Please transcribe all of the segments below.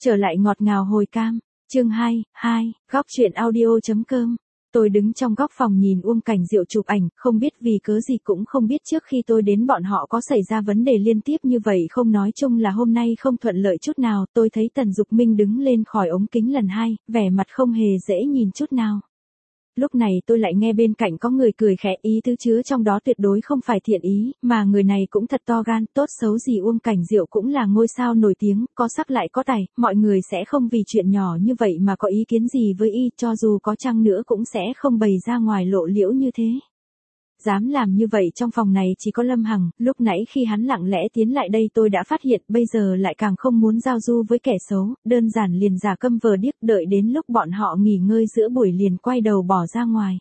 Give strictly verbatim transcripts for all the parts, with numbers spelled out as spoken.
Trở lại ngọt ngào hồi cam, chương hai, hai, góc truyện audio.com. Tôi đứng trong góc phòng nhìn Uông Cảnh Diệu chụp ảnh, không biết vì cớ gì cũng không biết trước khi tôi đến bọn họ có xảy ra vấn đề liên tiếp như vậy không, nói chung là hôm nay không thuận lợi chút nào. Tôi thấy Tần Dục Minh đứng lên khỏi ống kính lần hai, vẻ mặt không hề dễ nhìn chút nào. Lúc này tôi lại nghe bên cạnh có người cười khẽ, ý tứ chứa trong đó tuyệt đối không phải thiện ý, mà người này cũng thật to gan, tốt xấu gì Uông Cảnh Diệu cũng là ngôi sao nổi tiếng, có sắc lại có tài, mọi người sẽ không vì chuyện nhỏ như vậy mà có ý kiến gì với y, cho dù có chăng nữa cũng sẽ không bày ra ngoài lộ liễu như thế. Dám làm như vậy trong phòng này chỉ có Lâm Hằng, lúc nãy khi hắn lặng lẽ tiến lại đây tôi đã phát hiện, bây giờ lại càng không muốn giao du với kẻ xấu, đơn giản liền giả câm vờ điếc, đợi đến lúc bọn họ nghỉ ngơi giữa buổi liền quay đầu bỏ ra ngoài.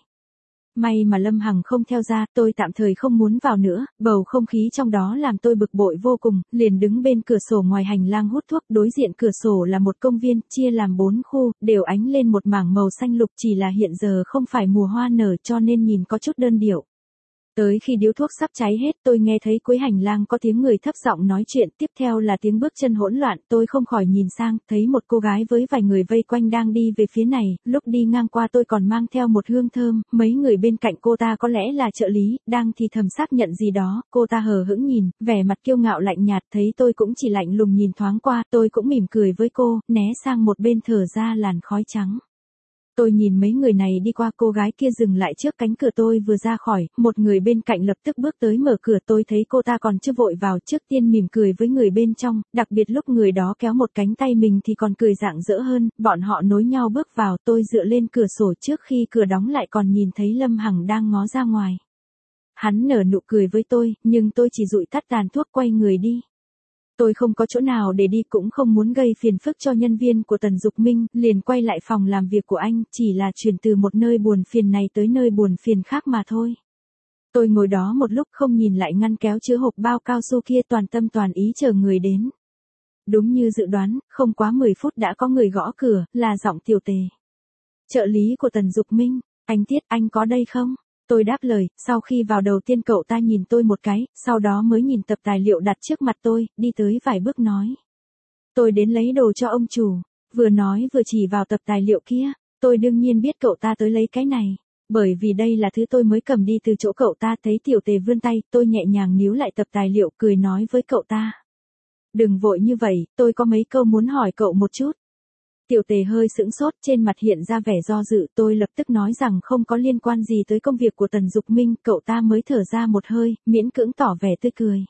May mà Lâm Hằng không theo ra, tôi tạm thời không muốn vào nữa, bầu không khí trong đó làm tôi bực bội vô cùng, liền đứng bên cửa sổ ngoài hành lang hút thuốc, đối diện cửa sổ là một công viên, chia làm bốn khu, đều ánh lên một mảng màu xanh lục, chỉ là hiện giờ không phải mùa hoa nở cho nên nhìn có chút đơn điệu. Tới khi điếu thuốc sắp cháy hết tôi nghe thấy cuối hành lang có tiếng người thấp giọng nói chuyện, tiếp theo là tiếng bước chân hỗn loạn, tôi không khỏi nhìn sang, thấy một cô gái với vài người vây quanh đang đi về phía này, lúc đi ngang qua tôi còn mang theo một hương thơm, mấy người bên cạnh cô ta có lẽ là trợ lý, đang thì thầm xác nhận gì đó, cô ta hờ hững nhìn, vẻ mặt kiêu ngạo lạnh nhạt, thấy tôi cũng chỉ lạnh lùng nhìn thoáng qua, tôi cũng mỉm cười với cô, né sang một bên thở ra làn khói trắng. Tôi nhìn mấy người này đi qua, cô gái kia dừng lại trước cánh cửa tôi vừa ra khỏi, một người bên cạnh lập tức bước tới mở cửa, tôi thấy cô ta còn chưa vội vào, trước tiên mỉm cười với người bên trong, đặc biệt lúc người đó kéo một cánh tay mình thì còn cười rạng rỡ hơn, bọn họ nối nhau bước vào, tôi dựa lên cửa sổ trước khi cửa đóng lại còn nhìn thấy Lâm Hằng đang ngó ra ngoài. Hắn nở nụ cười với tôi, nhưng tôi chỉ dụi tắt tàn thuốc quay người đi. Tôi không có chỗ nào để đi cũng không muốn gây phiền phức cho nhân viên của Tần Dục Minh, liền quay lại phòng làm việc của anh, chỉ là chuyển từ một nơi buồn phiền này tới nơi buồn phiền khác mà thôi. Tôi ngồi đó một lúc không nhìn lại ngăn kéo chứa hộp bao cao su kia, toàn tâm toàn ý chờ người đến. Đúng như dự đoán, không quá mười phút đã có người gõ cửa, là giọng Tiểu Tề. Trợ lý của Tần Dục Minh, anh Tiết, anh có đây không? Tôi đáp lời, sau khi vào đầu tiên cậu ta nhìn tôi một cái, sau đó mới nhìn tập tài liệu đặt trước mặt tôi, đi tới vài bước nói. Tôi đến lấy đồ cho ông chủ, vừa nói vừa chỉ vào tập tài liệu kia, tôi đương nhiên biết cậu ta tới lấy cái này, bởi vì đây là thứ tôi mới cầm đi từ chỗ cậu ta. Thấy Tiểu Tề vươn tay, tôi nhẹ nhàng níu lại tập tài liệu, cười nói với cậu ta. Đừng vội như vậy, tôi có mấy câu muốn hỏi cậu một chút. Tiểu Tề hơi sững sốt, trên mặt hiện ra vẻ do dự, tôi lập tức nói rằng không có liên quan gì tới công việc của Tần Dục Minh, cậu ta mới thở ra một hơi, miễn cưỡng tỏ vẻ tươi cười.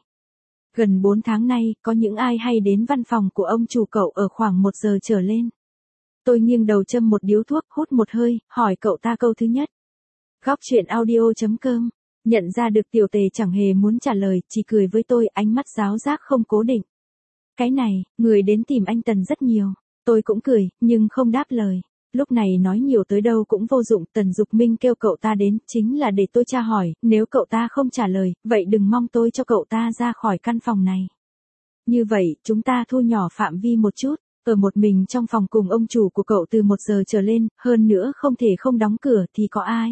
Gần bốn tháng nay, có những ai hay đến văn phòng của ông chủ cậu ở khoảng một giờ trở lên? Tôi nghiêng đầu châm một điếu thuốc, hút một hơi, hỏi cậu ta câu thứ nhất. Góc truyện audio.com, nhận ra được Tiểu Tề chẳng hề muốn trả lời, chỉ cười với tôi, ánh mắt giáo giác không cố định. Cái này, người đến tìm anh Tần rất nhiều. Tôi cũng cười, nhưng không đáp lời. Lúc này nói nhiều tới đâu cũng vô dụng, Tần Dục Minh kêu cậu ta đến, chính là để tôi tra hỏi, nếu cậu ta không trả lời, vậy đừng mong tôi cho cậu ta ra khỏi căn phòng này. Như vậy, chúng ta thu nhỏ phạm vi một chút, ở một mình trong phòng cùng ông chủ của cậu từ một giờ trở lên, hơn nữa không thể không đóng cửa thì có ai?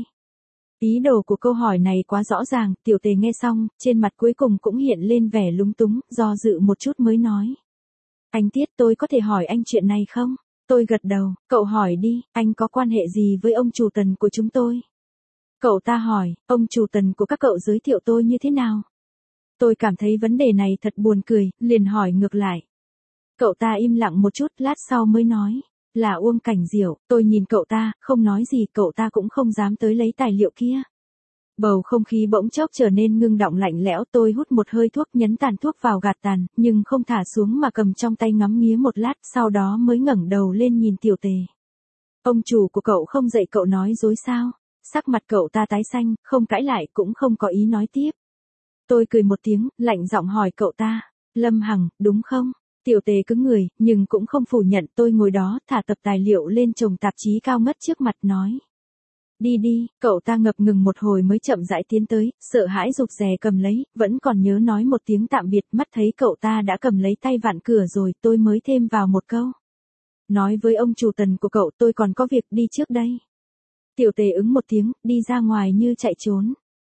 Ý đồ của câu hỏi này quá rõ ràng, Tiểu Tề nghe xong, trên mặt cuối cùng cũng hiện lên vẻ lúng túng, do dự một chút mới nói. Anh Tiết, tôi có thể hỏi anh chuyện này không? Tôi gật đầu, cậu hỏi đi, anh có quan hệ gì với ông chủ Tần của chúng tôi? Cậu ta hỏi, ông chủ Tần của các cậu giới thiệu tôi như thế nào? Tôi cảm thấy vấn đề này thật buồn cười, liền hỏi ngược lại. Cậu ta im lặng một chút, lát sau mới nói, là Uông Cảnh Diệu. Tôi nhìn cậu ta, không nói gì, cậu ta cũng không dám tới lấy tài liệu kia. Bầu không khí bỗng chốc trở nên ngưng đọng lạnh lẽo, tôi hút một hơi thuốc, nhấn tàn thuốc vào gạt tàn, nhưng không thả xuống mà cầm trong tay ngắm nghía một lát, sau đó mới ngẩng đầu lên nhìn Tiểu Tề. Ông chủ của cậu không dạy cậu nói dối sao? Sắc mặt cậu ta tái xanh, không cãi lại cũng không có ý nói tiếp. Tôi cười một tiếng, lạnh giọng hỏi cậu ta, Lâm Hằng, đúng không? Tiểu Tề cứng người, nhưng cũng không phủ nhận. Tôi ngồi đó, thả tập tài liệu lên chồng tạp chí cao ngất trước mặt nói. Đi đi, cậu ta ngập ngừng một hồi mới chậm rãi tiến tới, sợ hãi rụt rè cầm lấy, vẫn còn nhớ nói một tiếng tạm biệt, mắt thấy cậu ta đã cầm lấy tay vặn cửa rồi, tôi mới thêm vào một câu. Nói với ông chủ Tần của cậu tôi còn có việc đi trước đây. Tiểu Tề ứng một tiếng, đi ra ngoài như chạy trốn.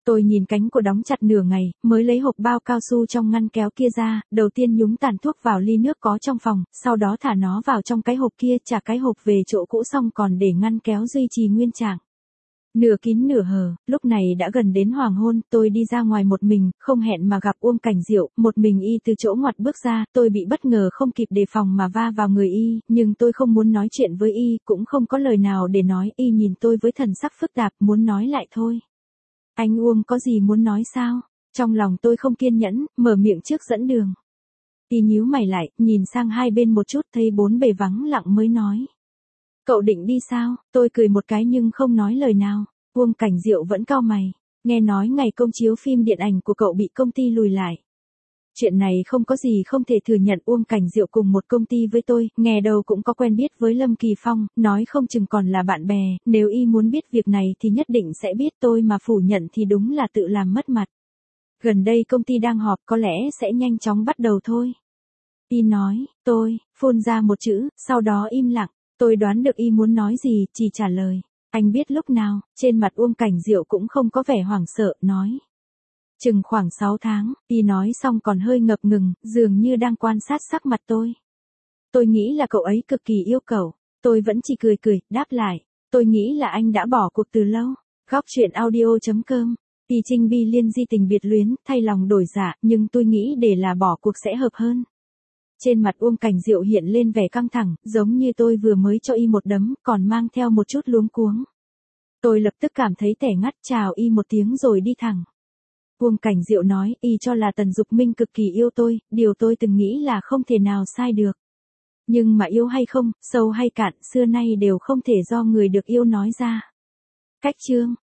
Tôi nhìn cánh của đóng chặt nửa ngày, mới lấy hộp bao cao su trong ngăn kéo kia ra, đầu tiên nhúng tàn thuốc vào ly nước có trong phòng, sau đó thả nó vào trong cái hộp kia, trả cái hộp về chỗ cũ xong còn để ngăn kéo duy trì nguyên trạng. Nửa kín nửa hờ, lúc này đã gần đến hoàng hôn, tôi đi ra ngoài một mình, không hẹn mà gặp Uông Cảnh Diệu, một mình y từ chỗ ngoặt bước ra, tôi bị bất ngờ không kịp đề phòng mà va vào người y, nhưng tôi không muốn nói chuyện với y, cũng không có lời nào để nói, y nhìn tôi với thần sắc phức tạp, muốn nói lại thôi. Anh Uông có gì muốn nói sao? Trong lòng tôi không kiên nhẫn, mở miệng trước dẫn đường. Y nhíu mày lại, nhìn sang hai bên một chút thấy bốn bề vắng lặng mới nói. Cậu định đi sao? Tôi cười một cái nhưng không nói lời nào. Uông Cảnh Diệu vẫn cau mày. Nghe nói ngày công chiếu phim điện ảnh của cậu bị công ty lùi lại. Chuyện này không có gì không thể thừa nhận. Uông Cảnh Diệu cùng một công ty với tôi, nghe đầu cũng có quen biết với Lâm Kỳ Phong, nói không chừng còn là bạn bè, nếu y muốn biết việc này thì nhất định sẽ biết, tôi mà phủ nhận thì đúng là tự làm mất mặt. Gần đây công ty đang họp, có lẽ sẽ nhanh chóng bắt đầu thôi. Y nói, tôi, phun ra một chữ, sau đó im lặng. Tôi đoán được y muốn nói gì, chỉ trả lời. Anh biết lúc nào, trên mặt Uông Cảnh Diệu cũng không có vẻ hoảng sợ, nói. Chừng khoảng sáu tháng, y nói xong còn hơi ngập ngừng, dường như đang quan sát sắc mặt tôi. Tôi nghĩ là cậu ấy cực kỳ yêu cậu, tôi vẫn chỉ cười cười, đáp lại. Tôi nghĩ là anh đã bỏ cuộc từ lâu. Góc truyện audio chấm com. Y Trinh Bi liên di tình biệt luyến, thay lòng đổi dạ, nhưng tôi nghĩ để là bỏ cuộc sẽ hợp hơn. Trên mặt Uông Cảnh Diệu hiện lên vẻ căng thẳng, giống như tôi vừa mới cho y một đấm, còn mang theo một chút luống cuống. Tôi lập tức cảm thấy tẻ ngắt, chào y một tiếng rồi đi thẳng. Uông Cảnh Diệu nói, y cho là Tần Dục Minh cực kỳ yêu tôi, điều tôi từng nghĩ là không thể nào sai được. Nhưng mà yêu hay không, sâu hay cạn, xưa nay đều không thể do người được yêu nói ra. Cách chương